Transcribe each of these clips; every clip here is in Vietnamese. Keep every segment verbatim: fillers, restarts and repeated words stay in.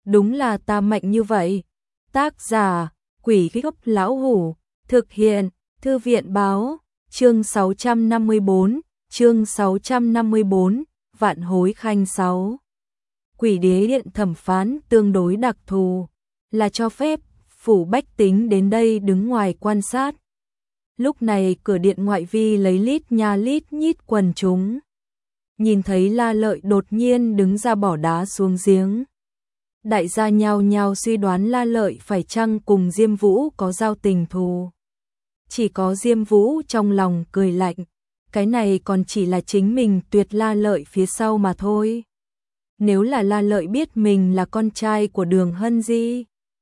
đúng là ta mạnh như vậy. Tác giả, Quỷ Gốc Lão Hủ, thực hiện, Thư viện Báo, chương sáu trăm năm mươi bốn, chương sáu trăm năm mươi bốn, Vạn Hối Khanh sáu. Quỷ Đế Điện thẩm phán tương đối đặc thù, là cho phép phủ bách tính đến đây đứng ngoài quan sát. Lúc này cửa điện ngoại vi lấy lít nha lít nhít quần chúng. Nhìn thấy La Lợi đột nhiên đứng ra bỏ đá xuống giếng. Đại gia nhao nhao suy đoán La Lợi phải chăng cùng Diêm Vũ có giao tình thù. Chỉ có Diêm Vũ trong lòng cười lạnh, cái này còn chỉ là chính mình tuyệt La Lợi phía sau mà thôi. Nếu là La Lợi biết mình là con trai của Đường Hân Di,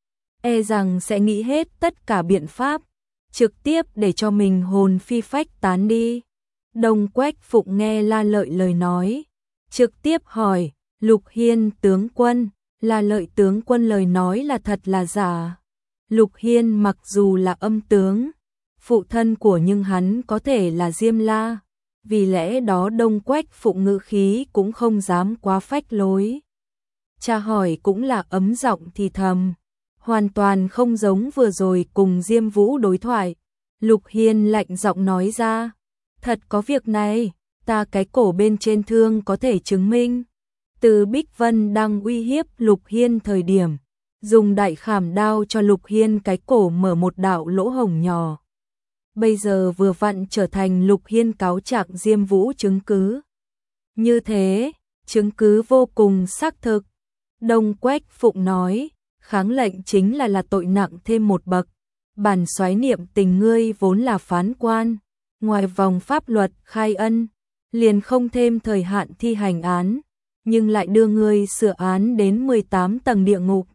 e rằng sẽ nghĩ hết tất cả biện pháp, trực tiếp để cho mình hồn phi phách tán đi. Đông Quách Phụng nghe La Lợi lời nói, trực tiếp hỏi, Lục Hiên tướng quân, La Lợi tướng quân lời nói là thật là giả? Lục Hiên mặc dù là âm tướng, phụ thân của nhưng hắn có thể là Diêm La, vì lẽ đó Đông Quách Phụng ngữ khí cũng không dám quá phách lối. Cha hỏi cũng là ấm giọng thì thầm, hoàn toàn không giống vừa rồi cùng Diêm Vũ đối thoại. Lục Hiên lạnh giọng nói ra, thật có việc này, ta cái cổ bên trên thương có thể chứng minh. Từ Bích Vân đang uy hiếp Lục Hiên thời điểm, dùng đại khảm đao cho Lục Hiên cái cổ mở một đạo lỗ hổng nhỏ. Bây giờ vừa vặn trở thành Lục Hiên cáo trạng Diêm Vũ chứng cứ. Như thế, chứng cứ vô cùng xác thực. Đông Quách Phụng nói, kháng lệnh chính là là tội nặng thêm một bậc. Bản soái niệm tình ngươi vốn là phán quan, ngoài vòng pháp luật khai ân, liền không thêm thời hạn thi hành án, nhưng lại đưa ngươi sửa án đến mười tám tầng địa ngục.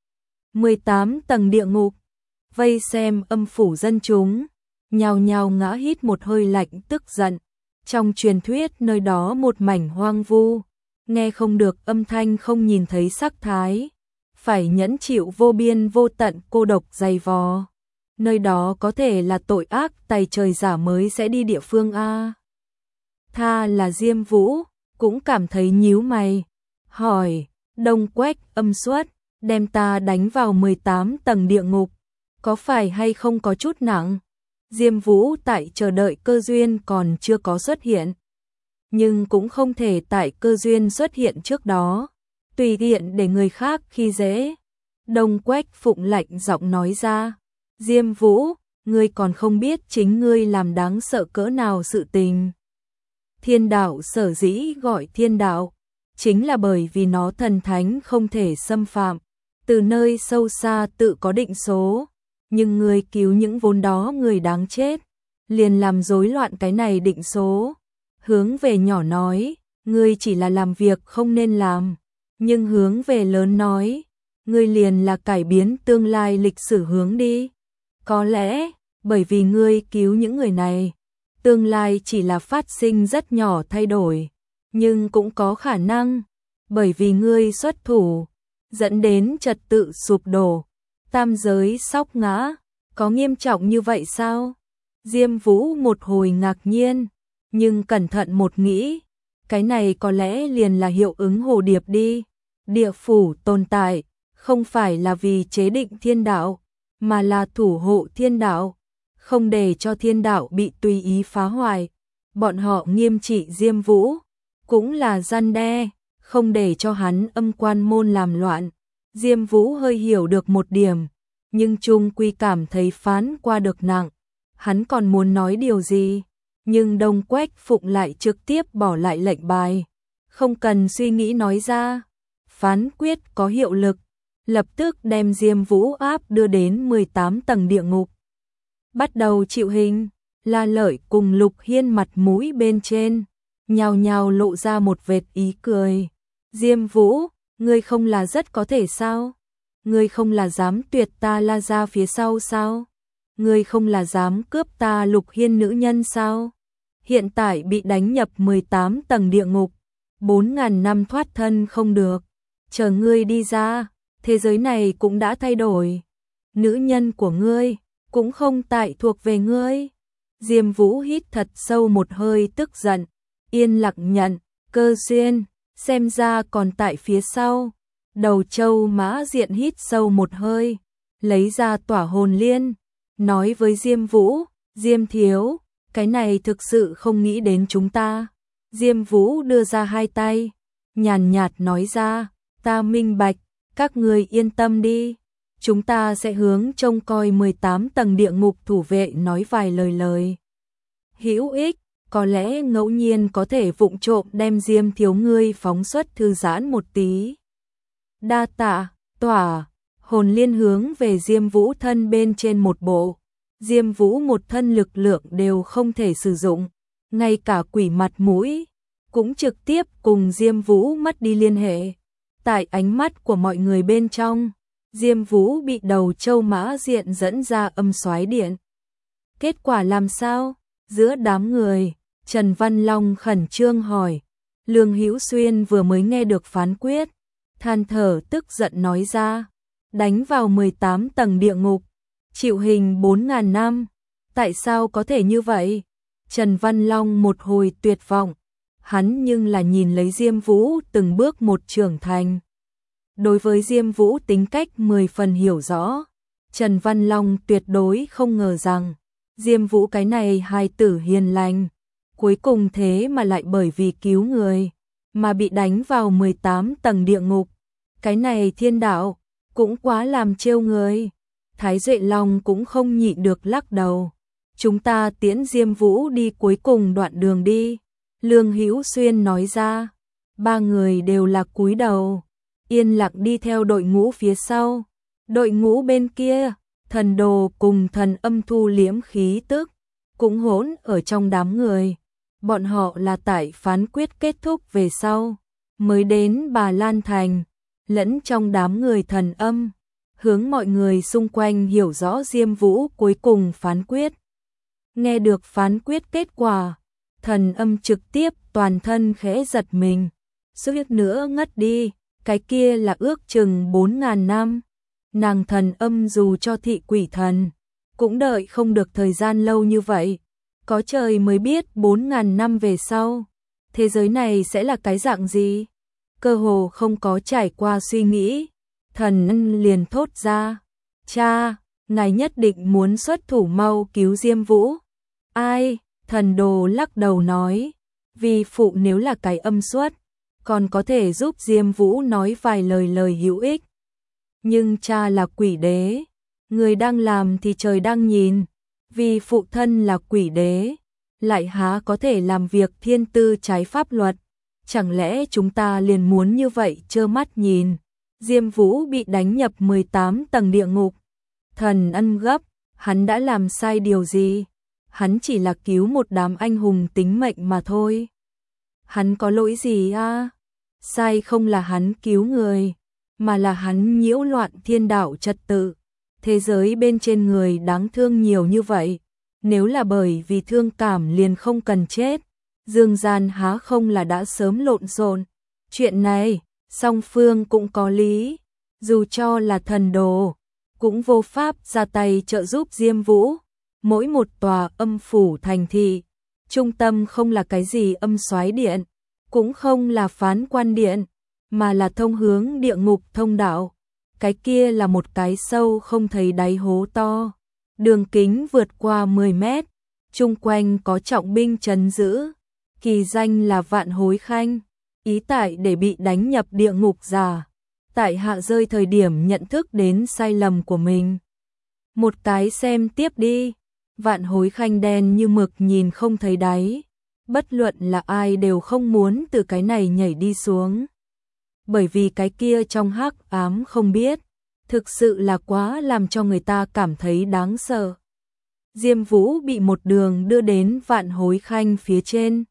mười tám tầng địa ngục, vây xem âm phủ dân chúng, nhao nhao ngã hít một hơi lạnh tức giận. Trong truyền thuyết nơi đó một mảnh hoang vu, nghe không được âm thanh không nhìn thấy sắc thái, phải nhẫn chịu vô biên vô tận cô độc dày vò. Nơi đó có thể là tội ác tày trời giả mới sẽ đi địa phương a. Tha là Diêm Vũ, cũng cảm thấy nhíu mày, hỏi, Đông Quách âm xuất, đem ta đánh vào mười tám tầng địa ngục, có phải hay không có chút nặng? Diêm Vũ tại chờ đợi cơ duyên còn chưa có xuất hiện, nhưng cũng không thể tại cơ duyên xuất hiện trước đó, tùy tiện để người khác khi dễ. Đông Quách Phụng lạnh giọng nói ra, Diêm Vũ, ngươi còn không biết chính ngươi làm đáng sợ cỡ nào sự tình. Thiên đạo sở dĩ gọi thiên đạo, chính là bởi vì nó thần thánh không thể xâm phạm, từ nơi sâu xa tự có định số, nhưng ngươi cứu những vốn đó người đáng chết, liền làm rối loạn cái này định số. Hướng về nhỏ nói, ngươi chỉ là làm việc không nên làm, nhưng hướng về lớn nói, ngươi liền là cải biến tương lai lịch sử hướng đi. Có lẽ, bởi vì ngươi cứu những người này, tương lai chỉ là phát sinh rất nhỏ thay đổi, nhưng cũng có khả năng, bởi vì ngươi xuất thủ, dẫn đến trật tự sụp đổ, tam giới sóc ngã, có nghiêm trọng như vậy sao? Diêm Vũ một hồi ngạc nhiên, nhưng cẩn thận một nghĩ, cái này có lẽ liền là hiệu ứng hồ điệp đi. Địa phủ tồn tại, không phải là vì chế định thiên đạo, mà là thủ hộ thiên đạo, không để cho thiên đạo bị tùy ý phá hoại. Bọn họ nghiêm trị Diêm Vũ, cũng là răn đe, không để cho hắn âm quan môn làm loạn. Diêm Vũ hơi hiểu được một điểm, nhưng chung quy cảm thấy phán qua được nặng. Hắn còn muốn nói điều gì, nhưng Đông Quách Phụng lại trực tiếp bỏ lại lệnh bài, không cần suy nghĩ nói ra. Phán quyết có hiệu lực, lập tức đem Diêm Vũ áp đưa đến mười tám tầng địa ngục. Bắt đầu chịu hình, La Lợi cùng Lục Hiên mặt mũi bên trên, nhao nhao lộ ra một vệt ý cười. Diêm Vũ, ngươi không là rất có thể sao? Ngươi không là dám tuyệt ta La ra phía sau sao? Ngươi không là dám cướp ta Lục Hiên nữ nhân sao? Hiện tại bị đánh nhập mười tám tầng địa ngục, bốn ngàn năm thoát thân không được. Chờ ngươi đi ra, thế giới này cũng đã thay đổi. Nữ nhân của ngươi cũng không tại thuộc về ngươi. Diêm Vũ hít thật sâu một hơi tức giận, yên lặng nhận, cơ duyên, xem ra còn tại phía sau. Đầu Châu Mã Diện hít sâu một hơi, lấy ra tỏa hồn liên, nói với Diêm Vũ, Diêm thiếu, cái này thực sự không nghĩ đến chúng ta. Diêm Vũ đưa ra hai tay, nhàn nhạt nói ra, ta minh bạch, các người yên tâm đi. Chúng ta sẽ hướng trông coi mười tám tầng địa ngục thủ vệ nói vài lời lời hữu ích, có lẽ ngẫu nhiên có thể vụng trộm đem Diêm thiếu ngươi phóng xuất thư giãn một tí. Đa tạ, tỏa, hồn liên hướng về Diêm Vũ thân bên trên một bộ. Diêm Vũ một thân lực lượng đều không thể sử dụng, ngay cả quỷ mặt mũi cũng trực tiếp cùng Diêm Vũ mất đi liên hệ. Tại ánh mắt của mọi người bên trong, Diêm Vũ bị Đầu Châu Mã Diện dẫn ra âm soái điện. Kết quả làm sao? Giữa đám người, Trần Văn Long khẩn trương hỏi. Lương Hữu Xuyên vừa mới nghe được phán quyết, than thở tức giận nói ra, đánh vào mười tám tầng địa ngục, chịu hình bốn ngàn năm. Tại sao có thể như vậy? Trần Văn Long một hồi tuyệt vọng, hắn nhưng là nhìn lấy Diêm Vũ từng bước một trưởng thành. Đối với Diêm Vũ tính cách mười phần hiểu rõ, Trần Văn Long tuyệt đối không ngờ rằng Diêm Vũ cái này hài tử hiền lành, cuối cùng thế mà lại bởi vì cứu người mà bị đánh vào mười tám tầng địa ngục. Cái này thiên đạo cũng quá làm trêu người. Thái Duệ Long cũng không nhịn được lắc đầu. Chúng ta tiễn Diêm Vũ đi cuối cùng đoạn đường đi. Lương Hữu Xuyên nói ra. Ba người đều là cúi đầu, yên lặng đi theo đội ngũ phía sau. Đội ngũ bên kia, Thần Đồ cùng Thần Âm thu liễm khí tức, cũng hỗn ở trong đám người. Bọn họ là tại phán quyết kết thúc về sau, mới đến Bà Lan Thành, lẫn trong đám người Thần Âm, hướng mọi người xung quanh hiểu rõ Diêm Vũ cuối cùng phán quyết. Nghe được phán quyết kết quả, Thần Âm trực tiếp toàn thân khẽ giật mình, suýt nữa ngất đi, cái kia là ước chừng bốn ngàn năm. Nàng Thần Âm dù cho thị quỷ thần, cũng đợi không được thời gian lâu như vậy. Có trời mới biết bốn ngàn năm về sau, thế giới này sẽ là cái dạng gì? Cơ hồ không có trải qua suy nghĩ, Thần Âm liền thốt ra, cha, ngài nhất định muốn xuất thủ mau cứu Diêm Vũ. Ai? Thần Đồ lắc đầu nói, vì phụ nếu là cái âm xuất, còn có thể giúp Diêm Vũ nói vài lời lời hữu ích. Nhưng cha là quỷ đế, người đang làm thì trời đang nhìn, vì phụ thân là quỷ đế, lại há có thể làm việc thiên tư trái pháp luật. Chẳng lẽ chúng ta liền muốn như vậy trơ mắt nhìn Diêm Vũ bị đánh nhập mười tám tầng địa ngục? Thần Âm gấp, hắn đã làm sai điều gì? Hắn chỉ là cứu một đám anh hùng tính mệnh mà thôi. Hắn có lỗi gì à? Sai không là hắn cứu người, mà là hắn nhiễu loạn thiên đạo trật tự. Thế giới bên trên người đáng thương nhiều như vậy, nếu là bởi vì thương cảm liền không cần chết, dương gian há không là đã sớm lộn xộn. Chuyện này, song phương cũng có lý, dù cho là Thần Đồ, cũng vô pháp ra tay trợ giúp Diêm Vũ. Mỗi một tòa âm phủ thành thị, trung tâm không là cái gì âm soái điện, cũng không là phán quan điện, mà là thông hướng địa ngục thông đạo. Cái kia là một cái sâu không thấy đáy hố to, đường kính vượt qua mười mét, chung quanh có trọng binh trấn giữ, kỳ danh là Vạn Hối Khanh, ý tại để bị đánh nhập địa ngục giả. Tại hạ rơi thời điểm nhận thức đến sai lầm của mình. Một cái xem tiếp đi. Vạn Hối Khanh đen như mực nhìn không thấy đáy, bất luận là ai đều không muốn từ cái này nhảy đi xuống. Bởi vì cái kia trong hắc ám không biết, thực sự là quá làm cho người ta cảm thấy đáng sợ. Diêm Vũ bị một đường đưa đến Vạn Hối Khanh phía trên.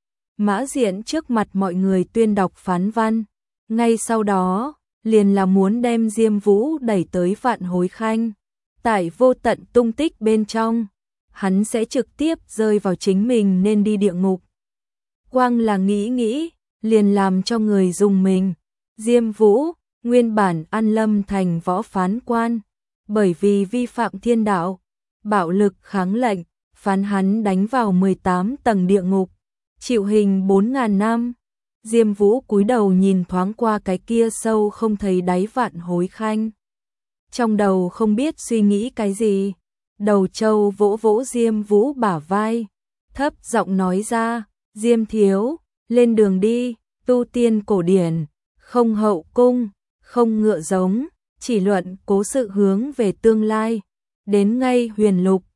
Mã Diện trước mặt mọi người tuyên đọc phán văn, ngay sau đó, liền là muốn đem Diêm Vũ đẩy tới Vạn Hối Khanh. Tại vô tận tung tích bên trong, hắn sẽ trực tiếp rơi vào chính mình nên đi địa ngục. Quang là nghĩ nghĩ, liền làm cho người dùng mình. Diêm Vũ, nguyên bản An Lâm thành võ phán quan, bởi vì vi phạm thiên đạo, bạo lực kháng lệnh, phán hắn đánh vào mười tám tầng địa ngục, chịu hình bốn ngàn năm. Diêm Vũ cúi đầu nhìn thoáng qua cái kia sâu không thấy đáy vạn hối khanh. Trong đầu không biết suy nghĩ cái gì. Đầu Châu vỗ vỗ Diêm Vũ bả vai, thấp giọng nói ra, Diêm thiếu, lên đường đi, tu tiên cổ điển, không hậu cung, không ngựa giống, chỉ luận cố sự hướng về tương lai, đến ngay huyền lục,